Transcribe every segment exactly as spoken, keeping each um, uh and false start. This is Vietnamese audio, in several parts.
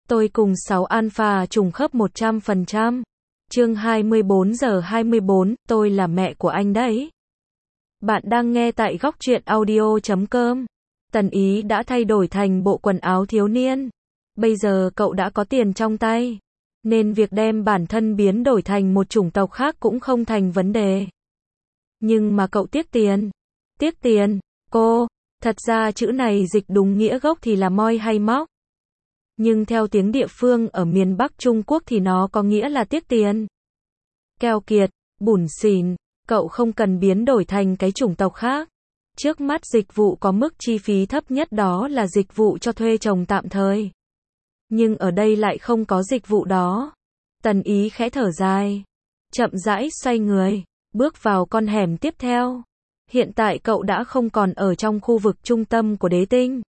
Tôi cùng sáu alpha trùng khớp một trăm phần trăm. Chương hai mươi bốn giờ hai mươi bốn, tôi là mẹ của anh đấy. Bạn đang nghe tại góc truyện audio chấm com. Tần Ý đã thay đổi thành bộ quần áo thiếu niên. Bây giờ cậu đã có tiền trong tay, nên việc đem bản thân biến đổi thành một chủng tộc khác cũng không thành vấn đề. Nhưng mà cậu tiếc tiền. Tiếc tiền, cô, thật ra chữ này dịch đúng nghĩa gốc thì là moi hay móc. Nhưng theo tiếng địa phương ở miền Bắc Trung Quốc thì nó có nghĩa là tiếc tiền. Keo kiệt, bủn xỉn, cậu không cần biến đổi thành cái chủng tộc khác. Trước mắt dịch vụ có mức chi phí thấp nhất đó là dịch vụ cho thuê chồng tạm thời. Nhưng ở đây lại không có dịch vụ đó. Tần Ý khẽ thở dài, chậm rãi xoay người, bước vào con hẻm tiếp theo. Hiện tại cậu đã không còn ở trong khu vực trung tâm của Đế Tinh,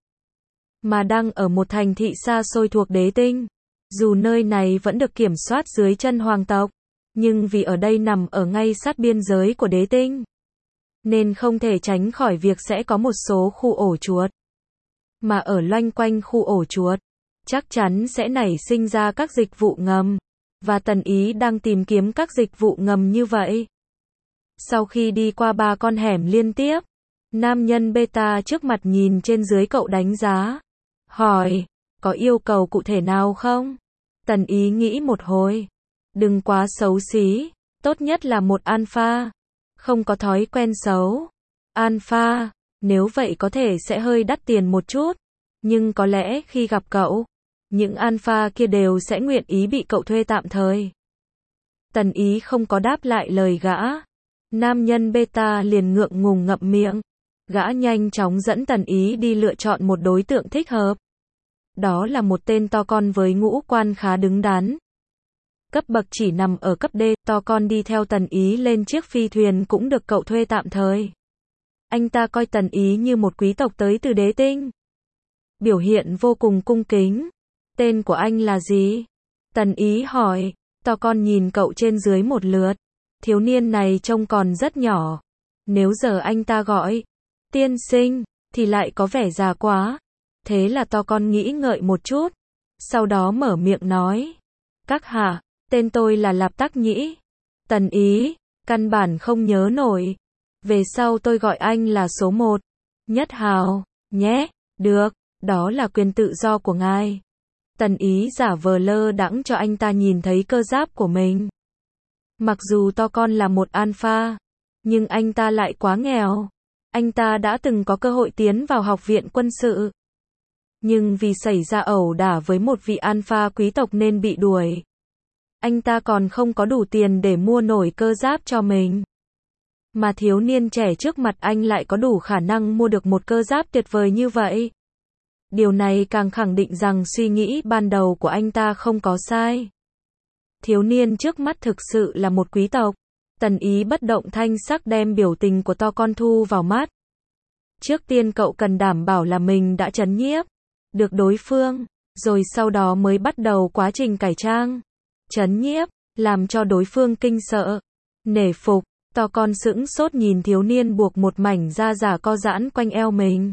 mà đang ở một thành thị xa xôi thuộc Đế Tinh. Dù nơi này vẫn được kiểm soát dưới chân hoàng tộc, nhưng vì ở đây nằm ở ngay sát biên giới của Đế Tinh, nên không thể tránh khỏi việc sẽ có một số khu ổ chuột. Mà ở loanh quanh khu ổ chuột, chắc chắn sẽ nảy sinh ra các dịch vụ ngầm, và Tần Ý đang tìm kiếm các dịch vụ ngầm như vậy. Sau khi đi qua ba con hẻm liên tiếp, nam nhân beta trước mặt nhìn trên dưới cậu đánh giá, hỏi, có yêu cầu cụ thể nào không? Tần Ý nghĩ một hồi, đừng quá xấu xí, tốt nhất là một alpha, không có thói quen xấu. Alpha, nếu vậy có thể sẽ hơi đắt tiền một chút, nhưng có lẽ khi gặp cậu, những alpha kia đều sẽ nguyện ý bị cậu thuê tạm thời. Tần Ý không có đáp lại lời gã. Nam nhân beta liền ngượng ngùng ngậm miệng. Gã nhanh chóng dẫn Tần Ý đi lựa chọn một đối tượng thích hợp. Đó là một tên to con với ngũ quan khá đứng đắn. Cấp bậc chỉ nằm ở cấp D, to con đi theo Tần Ý lên chiếc phi thuyền cũng được cậu thuê tạm thời. Anh ta coi Tần Ý như một quý tộc tới từ Đế Tinh. Biểu hiện vô cùng cung kính. Tên của anh là gì? Tần Ý hỏi. To con nhìn cậu trên dưới một lượt. Thiếu niên này trông còn rất nhỏ. Nếu giờ anh ta gọi tiên sinh, thì lại có vẻ già quá. Thế là to con nghĩ ngợi một chút. Sau đó mở miệng nói. Các hạ, tên tôi là Lạp Tắc Nhĩ. Tần Ý, căn bản không nhớ nổi. Về sau tôi gọi anh là số một. Nhất Hào, nhé, được, đó là quyền tự do của ngài. Tần Ý giả vờ lơ đãng cho anh ta nhìn thấy cơ giáp của mình. Mặc dù to con là một alpha, nhưng anh ta lại quá nghèo. Anh ta đã từng có cơ hội tiến vào học viện quân sự, nhưng vì xảy ra ẩu đả với một vị alpha quý tộc nên bị đuổi. Anh ta còn không có đủ tiền để mua nổi cơ giáp cho mình. Mà thiếu niên trẻ trước mặt anh lại có đủ khả năng mua được một cơ giáp tuyệt vời như vậy. Điều này càng khẳng định rằng suy nghĩ ban đầu của anh ta không có sai. Thiếu niên trước mắt thực sự là một quý tộc. Tần Ý bất động thanh sắc đem biểu tình của to con thu vào mắt. Trước tiên cậu cần đảm bảo là mình đã trấn nhiếp được đối phương, rồi sau đó mới bắt đầu quá trình cải trang. Trấn nhiếp, làm cho đối phương kinh sợ, nể phục. To con sững sốt nhìn thiếu niên buộc một mảnh da giả co giãn quanh eo mình.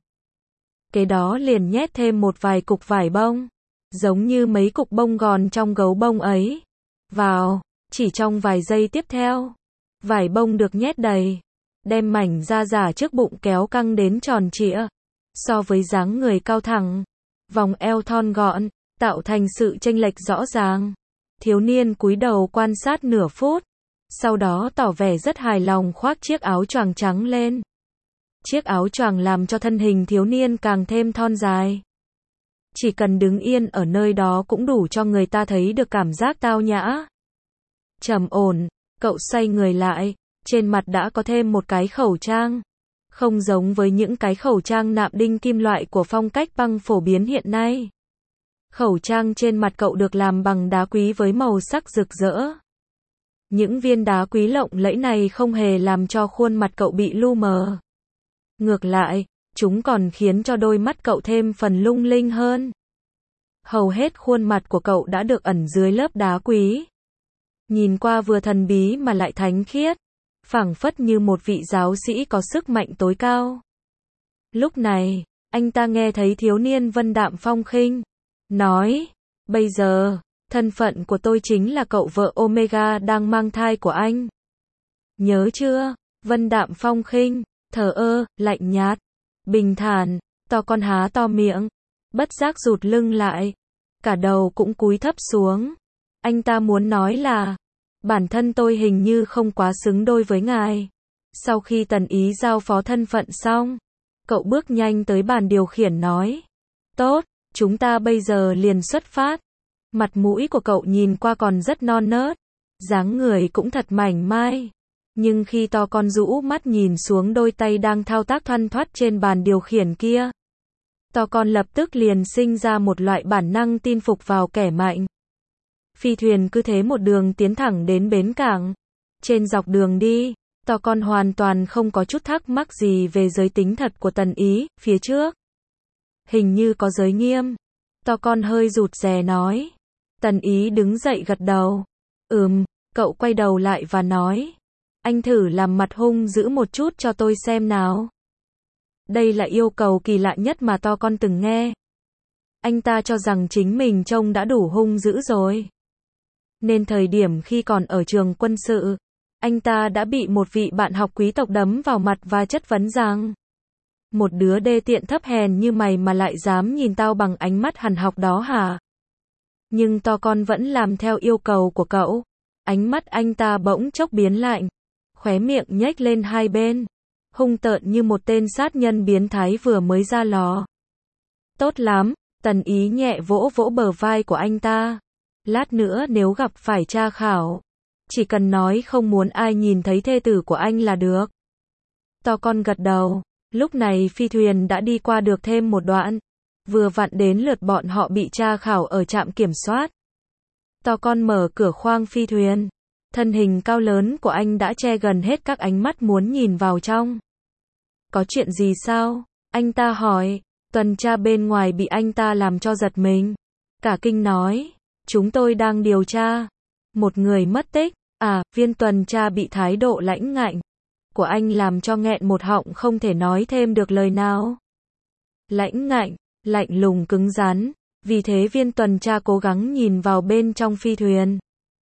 Kế đó liền nhét thêm một vài cục vải bông, giống như mấy cục bông gòn trong gấu bông ấy, vào. Chỉ trong vài giây tiếp theo, vải bông được nhét đầy, đem mảnh da giả trước bụng kéo căng đến tròn trịa. So với dáng người cao thẳng, vòng eo thon gọn, tạo thành sự chênh lệch rõ ràng. Thiếu niên cúi đầu quan sát nửa phút, sau đó tỏ vẻ rất hài lòng khoác chiếc áo choàng trắng lên. Chiếc áo choàng làm cho thân hình thiếu niên càng thêm thon dài. Chỉ cần đứng yên ở nơi đó cũng đủ cho người ta thấy được cảm giác tao nhã. Trầm ổn, cậu xoay người lại, trên mặt đã có thêm một cái khẩu trang. Không giống với những cái khẩu trang nạm đinh kim loại của phong cách băng phổ biến hiện nay. Khẩu trang trên mặt cậu được làm bằng đá quý với màu sắc rực rỡ. Những viên đá quý lộng lẫy này không hề làm cho khuôn mặt cậu bị lu mờ. Ngược lại, chúng còn khiến cho đôi mắt cậu thêm phần lung linh hơn. Hầu hết khuôn mặt của cậu đã được ẩn dưới lớp đá quý. Nhìn qua vừa thần bí mà lại thánh khiết, phảng phất như một vị giáo sĩ có sức mạnh tối cao. Lúc này, anh ta nghe thấy thiếu niên vân đạm phong khinh nói, Bây giờ, thân phận của tôi chính là cậu vợ Omega đang mang thai của anh. Nhớ chưa? Vân đạm phong khinh, thờ ơ, lạnh nhạt, bình thản. To con há to miệng, bất giác rụt lưng lại, cả đầu cũng cúi thấp xuống. Anh ta muốn nói là, bản thân tôi hình như không quá xứng đôi với ngài. Sau khi Tần Ý giao phó thân phận xong, cậu bước nhanh tới bàn điều khiển nói, tốt, chúng ta bây giờ liền xuất phát. Mặt mũi của cậu nhìn qua còn rất non nớt, dáng người cũng thật mảnh mai. Nhưng khi to con rũ mắt nhìn xuống đôi tay đang thao tác thoăn thoắt trên bàn điều khiển kia, to con lập tức liền sinh ra một loại bản năng tin phục vào kẻ mạnh. Phi thuyền cứ thế một đường tiến thẳng đến bến cảng. Trên dọc đường đi, to con hoàn toàn không có chút thắc mắc gì về giới tính thật của Tần Ý, phía trước hình như có giới nghiêm. To con hơi rụt rè nói. Tần Ý đứng dậy gật đầu. Ừm, cậu quay đầu lại và nói, anh thử làm mặt hung dữ một chút cho tôi xem nào. Đây là yêu cầu kỳ lạ nhất mà to con từng nghe. Anh ta cho rằng chính mình trông đã đủ hung dữ rồi. Nên thời điểm khi còn ở trường quân sự, anh ta đã bị một vị bạn học quý tộc đấm vào mặt và chất vấn rằng, một đứa đê tiện thấp hèn như mày mà lại dám nhìn tao bằng ánh mắt hằn học đó hả? Nhưng to con vẫn làm theo yêu cầu của cậu. Ánh mắt anh ta bỗng chốc biến lạnh, khóe miệng nhếch lên hai bên, hung tợn như một tên sát nhân biến thái vừa mới ra lò. Tốt lắm, Tần Ý nhẹ vỗ vỗ bờ vai của anh ta. Lát nữa nếu gặp phải tra khảo, chỉ cần nói không muốn ai nhìn thấy thê tử của anh là được. To con gật đầu. Lúc này phi thuyền đã đi qua được thêm một đoạn, vừa vặn đến lượt bọn họ bị tra khảo ở trạm kiểm soát. To con mở cửa khoang phi thuyền. Thân hình cao lớn của anh đã che gần hết các ánh mắt muốn nhìn vào trong. Có chuyện gì sao? Anh ta hỏi. Tuần tra bên ngoài bị anh ta làm cho giật mình. Cả kinh nói, chúng tôi đang điều tra một người mất tích. À, viên tuần tra bị thái độ lãnh ngạnh của anh làm cho nghẹn một họng không thể nói thêm được lời nào. Lãnh ngạnh, lạnh lùng cứng rắn. Vì thế viên tuần tra cố gắng nhìn vào bên trong phi thuyền.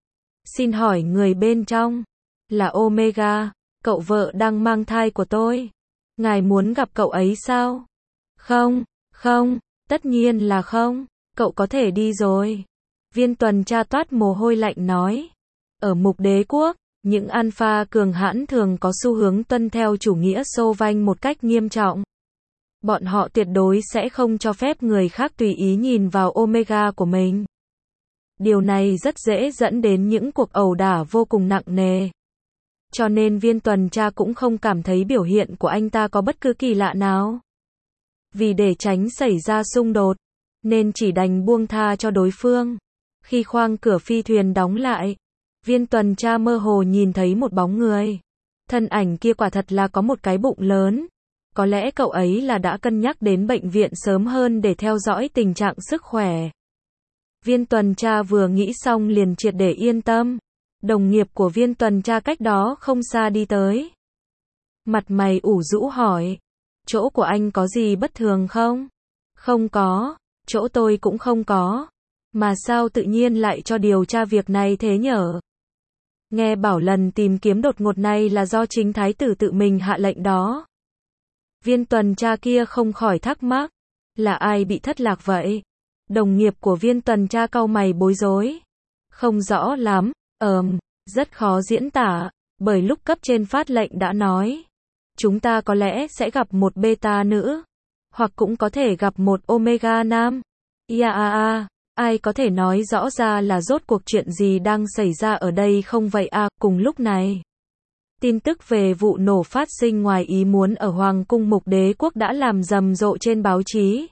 Xin hỏi người bên trong là Omega, cậu vợ đang mang thai của tôi. Ngài muốn gặp cậu ấy sao? Không, không, tất nhiên là không. Cậu có thể đi rồi. Viên tuần tra toát mồ hôi lạnh nói. Ở Mục Đế Quốc, những alpha cường hãn thường có xu hướng tuân theo chủ nghĩa xô vanh một cách nghiêm trọng. Bọn họ tuyệt đối sẽ không cho phép người khác tùy ý nhìn vào Omega của mình. Điều này rất dễ dẫn đến những cuộc ẩu đả vô cùng nặng nề. Cho nên viên tuần tra cũng không cảm thấy biểu hiện của anh ta có bất cứ kỳ lạ nào. Vì để tránh xảy ra xung đột, nên chỉ đành buông tha cho đối phương. Khi khoang cửa phi thuyền đóng lại, viên tuần tra mơ hồ nhìn thấy một bóng người. Thân ảnh kia quả thật là có một cái bụng lớn. Có lẽ cậu ấy là đã cân nhắc đến bệnh viện sớm hơn để theo dõi tình trạng sức khỏe. Viên tuần tra vừa nghĩ xong liền triệt để yên tâm. Đồng nghiệp của viên tuần tra cách đó không xa đi tới. Mặt mày ủ rũ hỏi. Chỗ của anh có gì bất thường không? Không có. Chỗ tôi cũng không có. Mà sao tự nhiên lại cho điều tra việc này thế nhở? Nghe bảo lần tìm kiếm đột ngột này là do chính thái tử tự mình hạ lệnh đó. Viên tuần tra kia không khỏi thắc mắc. Là ai bị thất lạc vậy? Đồng nghiệp của viên tuần tra cau mày bối rối. Không rõ lắm, ờm, rất khó diễn tả, bởi lúc cấp trên phát lệnh đã nói. Chúng ta có lẽ sẽ gặp một beta nữ, hoặc cũng có thể gặp một omega nam. Ia a a, ai có thể nói rõ ra là rốt cuộc chuyện gì đang xảy ra ở đây không vậy à? Cùng lúc này, tin tức về vụ nổ phát sinh ngoài ý muốn ở Hoàng cung Mục Đế Quốc đã làm rầm rộ trên báo chí.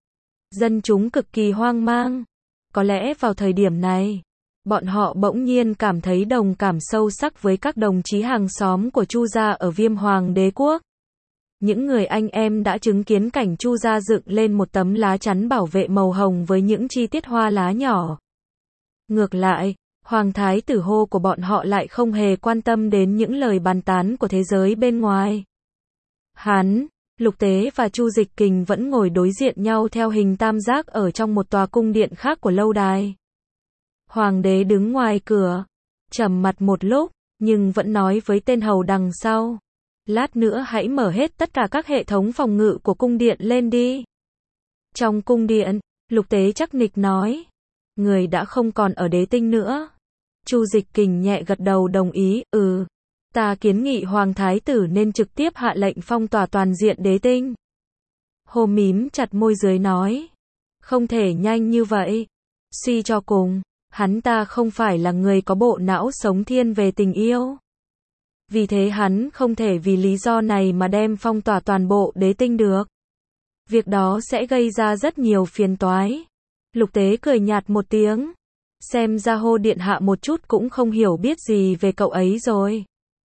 Dân chúng cực kỳ hoang mang. Có lẽ vào thời điểm này, bọn họ bỗng nhiên cảm thấy đồng cảm sâu sắc với các đồng chí hàng xóm của Chu gia ở Viêm Hoàng Đế Quốc. Những người anh em đã chứng kiến cảnh Chu gia dựng lên một tấm lá chắn bảo vệ màu hồng với những chi tiết hoa lá nhỏ. Ngược lại, Hoàng thái tử hô của bọn họ lại không hề quan tâm đến những lời bàn tán của thế giới bên ngoài. Hắn Lục Tế và Chu Dịch Kình vẫn ngồi đối diện nhau theo hình tam giác ở trong một tòa cung điện khác của lâu đài. Hoàng đế đứng ngoài cửa, trầm mặt một lúc, nhưng vẫn nói với tên hầu đằng sau. Lát nữa hãy mở hết tất cả các hệ thống phòng ngự của cung điện lên đi. Trong cung điện, Lục Tế chắc nịch nói. Người đã không còn ở đế tinh nữa. Chu Dịch Kình nhẹ gật đầu đồng ý, ừ. Ta kiến nghị Hoàng Thái tử nên trực tiếp hạ lệnh phong tỏa toàn diện đế tinh. Hồ mím chặt môi dưới nói. Không thể nhanh như vậy. Suy cho cùng, hắn ta không phải là người có bộ não sống thiên về tình yêu. Vì thế hắn không thể vì lý do này mà đem phong tỏa toàn bộ đế tinh được. Việc đó sẽ gây ra rất nhiều phiền toái. Lục Tế cười nhạt một tiếng. Xem ra Hồ điện hạ một chút cũng không hiểu biết gì về cậu ấy rồi.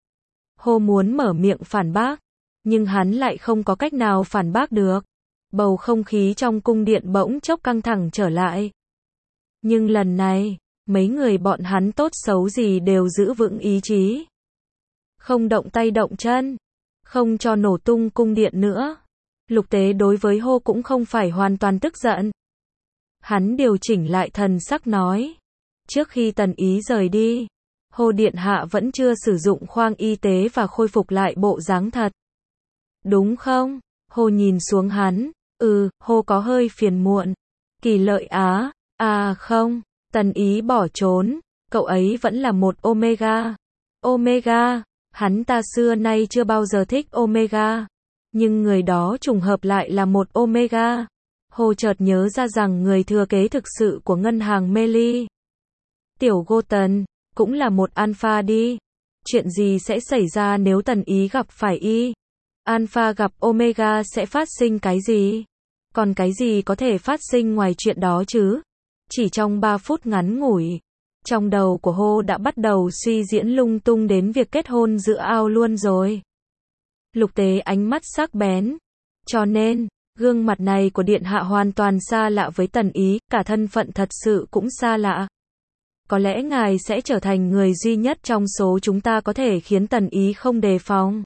Hồ muốn mở miệng phản bác, nhưng hắn lại không có cách nào phản bác được. Bầu không khí trong cung điện bỗng chốc căng thẳng trở lại. Nhưng lần này, mấy người bọn hắn tốt xấu gì đều giữ vững ý chí. Không động tay động chân, không cho nổ tung cung điện nữa. Lục Tế đối với Hồ cũng không phải hoàn toàn tức giận. Hắn điều chỉnh lại thần sắc nói. Trước khi Tần Ý rời đi, Hồ điện hạ vẫn chưa sử dụng khoang y tế và khôi phục lại bộ dáng thật. Đúng không? Hồ nhìn xuống hắn. Ừ, Hồ có hơi phiền muộn. Kỳ Lợi Á. À không, Tần Ý bỏ trốn. Cậu ấy vẫn là một Omega. Omega. Hắn ta xưa nay chưa bao giờ thích Omega. Nhưng người đó trùng hợp lại là một Omega. Hồ chợt nhớ ra rằng người thừa kế thực sự của ngân hàng Meli, Tiểu Goten, cũng là một Alpha đi. Chuyện gì sẽ xảy ra nếu Tần Ý gặp phải Y? Alpha gặp Omega sẽ phát sinh cái gì? Còn cái gì có thể phát sinh ngoài chuyện đó chứ? Chỉ trong ba phút ngắn ngủi, trong đầu của Hồ đã bắt đầu suy diễn lung tung đến việc kết hôn giữa ao luôn rồi. Lục Tế ánh mắt sắc bén. Cho nên, gương mặt này của điện hạ hoàn toàn xa lạ với Tần Ý, cả thân phận thật sự cũng xa lạ. Có lẽ ngài sẽ trở thành người duy nhất trong số chúng ta có thể khiến Tần Ý không đề phòng.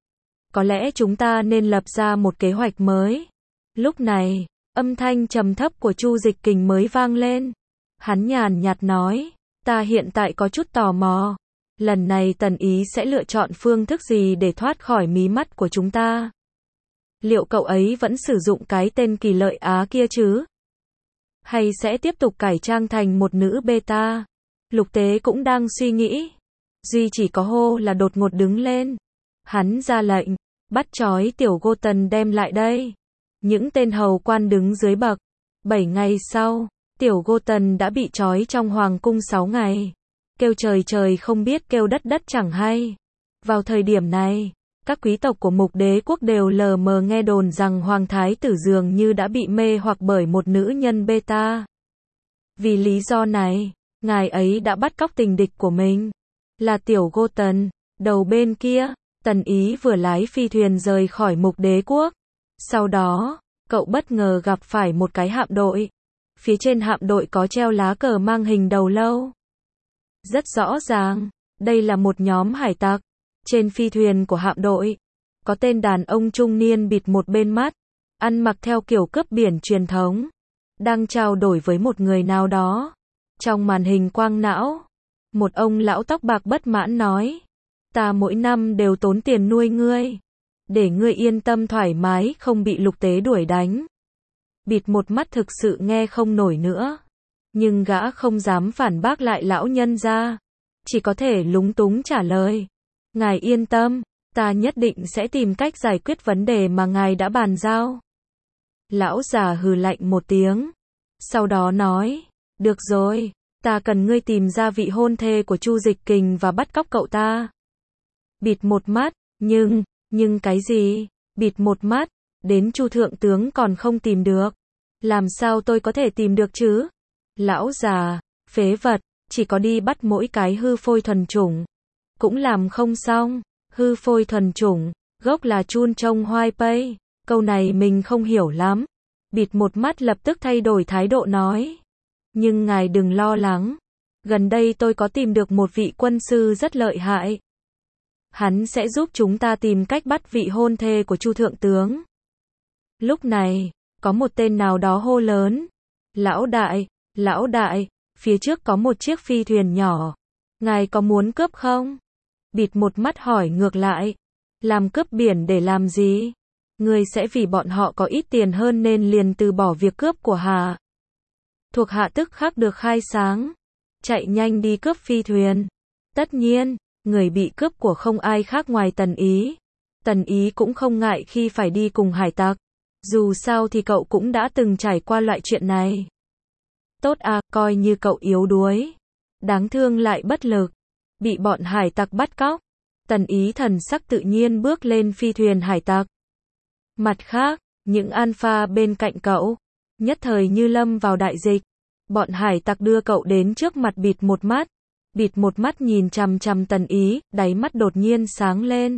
Có lẽ chúng ta nên lập ra một kế hoạch mới. Lúc này, âm thanh trầm thấp của Chu Dịch Kình mới vang lên. Hắn nhàn nhạt nói, ta hiện tại có chút tò mò. Lần này Tần Ý sẽ lựa chọn phương thức gì để thoát khỏi mí mắt của chúng ta? Liệu cậu ấy vẫn sử dụng cái tên Kỳ Lợi Á kia chứ? Hay sẽ tiếp tục cải trang thành một nữ beta? Lục Tế cũng đang suy nghĩ. Duy chỉ có Hồ là đột ngột đứng lên. Hắn ra lệnh, bắt trói Tiểu Goten đem lại đây. Những tên hầu quan đứng dưới bậc. Bảy ngày sau, Tiểu Goten đã bị trói trong hoàng cung sáu ngày. Kêu trời trời không biết kêu đất đất chẳng hay. Vào thời điểm này, các quý tộc của Mục Đế quốc đều lờ mờ nghe đồn rằng Hoàng Thái tử dường như đã bị mê hoặc bởi một nữ nhân beta. Vì lý do này, ngài ấy đã bắt cóc tình địch của mình, là Tiểu Goten. Đầu bên kia, Tần Ý vừa lái phi thuyền rời khỏi Mục Đế quốc. Sau đó, cậu bất ngờ gặp phải một cái hạm đội. Phía trên hạm đội có treo lá cờ mang hình đầu lâu. Rất rõ ràng, đây là một nhóm hải tặc. Trên phi thuyền của hạm đội, có tên đàn ông trung niên bịt một bên mắt, ăn mặc theo kiểu cướp biển truyền thống, đang trao đổi với một người nào đó. Trong màn hình quang não, một ông lão tóc bạc bất mãn nói, ta mỗi năm đều tốn tiền nuôi ngươi, để ngươi yên tâm thoải mái không bị Lục Tế đuổi đánh. Bịt một mắt thực sự nghe không nổi nữa, nhưng gã không dám phản bác lại lão nhân ra, chỉ có thể lúng túng trả lời. Ngài yên tâm, ta nhất định sẽ tìm cách giải quyết vấn đề mà ngài đã bàn giao. Lão già hừ lạnh một tiếng, sau đó nói, được rồi, ta cần ngươi tìm ra vị hôn thê của Chu Dịch Kình và bắt cóc cậu ta. Bịt một mắt, nhưng, nhưng cái gì? Bịt một mắt, đến Chu thượng tướng còn không tìm được. Làm sao tôi có thể tìm được chứ? Lão già, phế vật, chỉ có đi bắt mỗi cái hư phôi thuần chủng. Cũng làm không xong. Hư phôi thuần chủng, gốc là chun trông hoai pây. Câu này mình không hiểu lắm. Bịt một mắt lập tức thay đổi thái độ nói. Nhưng ngài đừng lo lắng. Gần đây tôi có tìm được một vị quân sư rất lợi hại. Hắn sẽ giúp chúng ta tìm cách bắt vị hôn thê của Chu thượng tướng. Lúc này, có một tên nào đó hô lớn. Lão đại, lão đại, phía trước có một chiếc phi thuyền nhỏ. Ngài có muốn cướp không? Bịt một mắt hỏi ngược lại. Làm cướp biển để làm gì? Người sẽ vì bọn họ có ít tiền hơn nên liền từ bỏ việc cướp của hạ. Thuộc hạ tức khắc được khai sáng. Chạy nhanh đi cướp phi thuyền. Tất nhiên, người bị cướp của không ai khác ngoài Tần Ý. Tần Ý cũng không ngại khi phải đi cùng hải tặc. Dù sao thì cậu cũng đã từng trải qua loại chuyện này. Tốt à, coi như cậu yếu đuối. Đáng thương lại bất lực. Bị bọn hải tặc bắt cóc. Tần Ý thần sắc tự nhiên bước lên phi thuyền hải tặc. Mặt khác, những alpha bên cạnh cậu, nhất thời như lâm vào đại dịch. Bọn hải tặc đưa cậu đến trước mặt bịt một mắt. Bịt một mắt nhìn chằm chằm Tần Ý, đáy mắt đột nhiên sáng lên.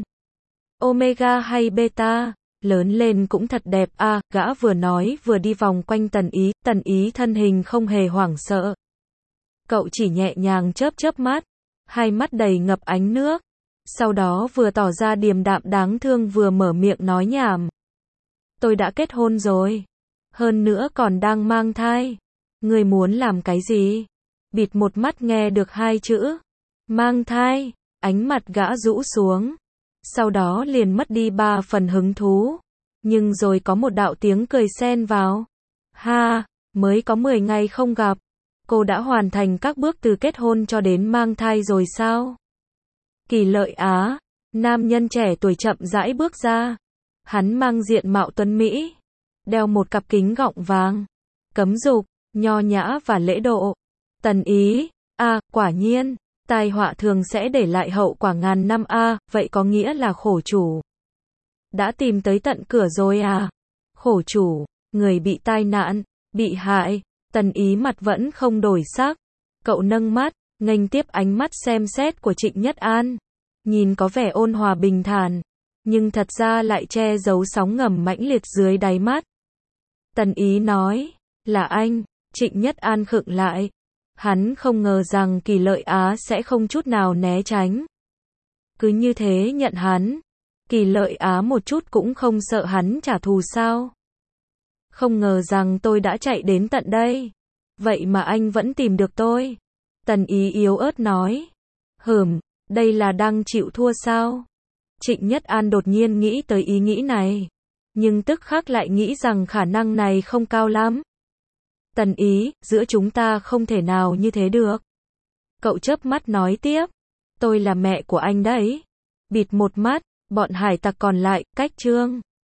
Omega hay beta, lớn lên cũng thật đẹp à, gã vừa nói vừa đi vòng quanh Tần Ý, Tần Ý thân hình không hề hoảng sợ. Cậu chỉ nhẹ nhàng chớp chớp mắt, hai mắt đầy ngập ánh nước. Sau đó vừa tỏ ra điềm đạm đáng thương vừa mở miệng nói nhảm. Tôi đã kết hôn rồi. Hơn nữa còn đang mang thai. Người muốn làm cái gì? Bịt một mắt nghe được hai chữ. Mang thai. Ánh mặt gã rũ xuống. Sau đó liền mất đi ba phần hứng thú. Nhưng rồi có một đạo tiếng cười xen vào. Ha, mới có mười ngày không gặp. Cô đã hoàn thành các bước từ kết hôn cho đến mang thai rồi sao? Kỳ Lợi Á, nam nhân trẻ tuổi chậm rãi bước ra. Hắn mang diện mạo tuấn Mỹ, đeo một cặp kính gọng vàng, cấm dục, nho nhã và lễ độ. Tần Ý, a, à, quả nhiên, tai họa thường sẽ để lại hậu quả ngàn năm a, à, vậy có nghĩa là khổ chủ đã tìm tới tận cửa rồi à? Khổ chủ, người bị tai nạn, bị hại. Tần Ý mặt vẫn không đổi sắc. Cậu nâng mắt, nghênh tiếp ánh mắt xem xét của Trịnh Nhất An. Nhìn có vẻ ôn hòa bình thản, nhưng thật ra lại che giấu sóng ngầm mãnh liệt dưới đáy mắt. Tần Ý nói, là anh. Trịnh Nhất An khựng lại. Hắn không ngờ rằng Kỳ Lợi Á sẽ không chút nào né tránh. Cứ như thế nhận hắn. Kỳ Lợi Á một chút cũng không sợ hắn trả thù sao? Không ngờ rằng tôi đã chạy đến tận đây. Vậy mà anh vẫn tìm được tôi. Tần Ý yếu ớt nói. Hừm, đây là đang chịu thua sao? Trịnh Nhất An đột nhiên nghĩ tới ý nghĩ này. Nhưng tức khắc lại nghĩ rằng khả năng này không cao lắm. Tần Ý, giữa chúng ta không thể nào như thế được. Cậu chớp mắt nói tiếp. Tôi là mẹ của anh đấy. Bịt một mắt, bọn hải tặc còn lại, cách Trương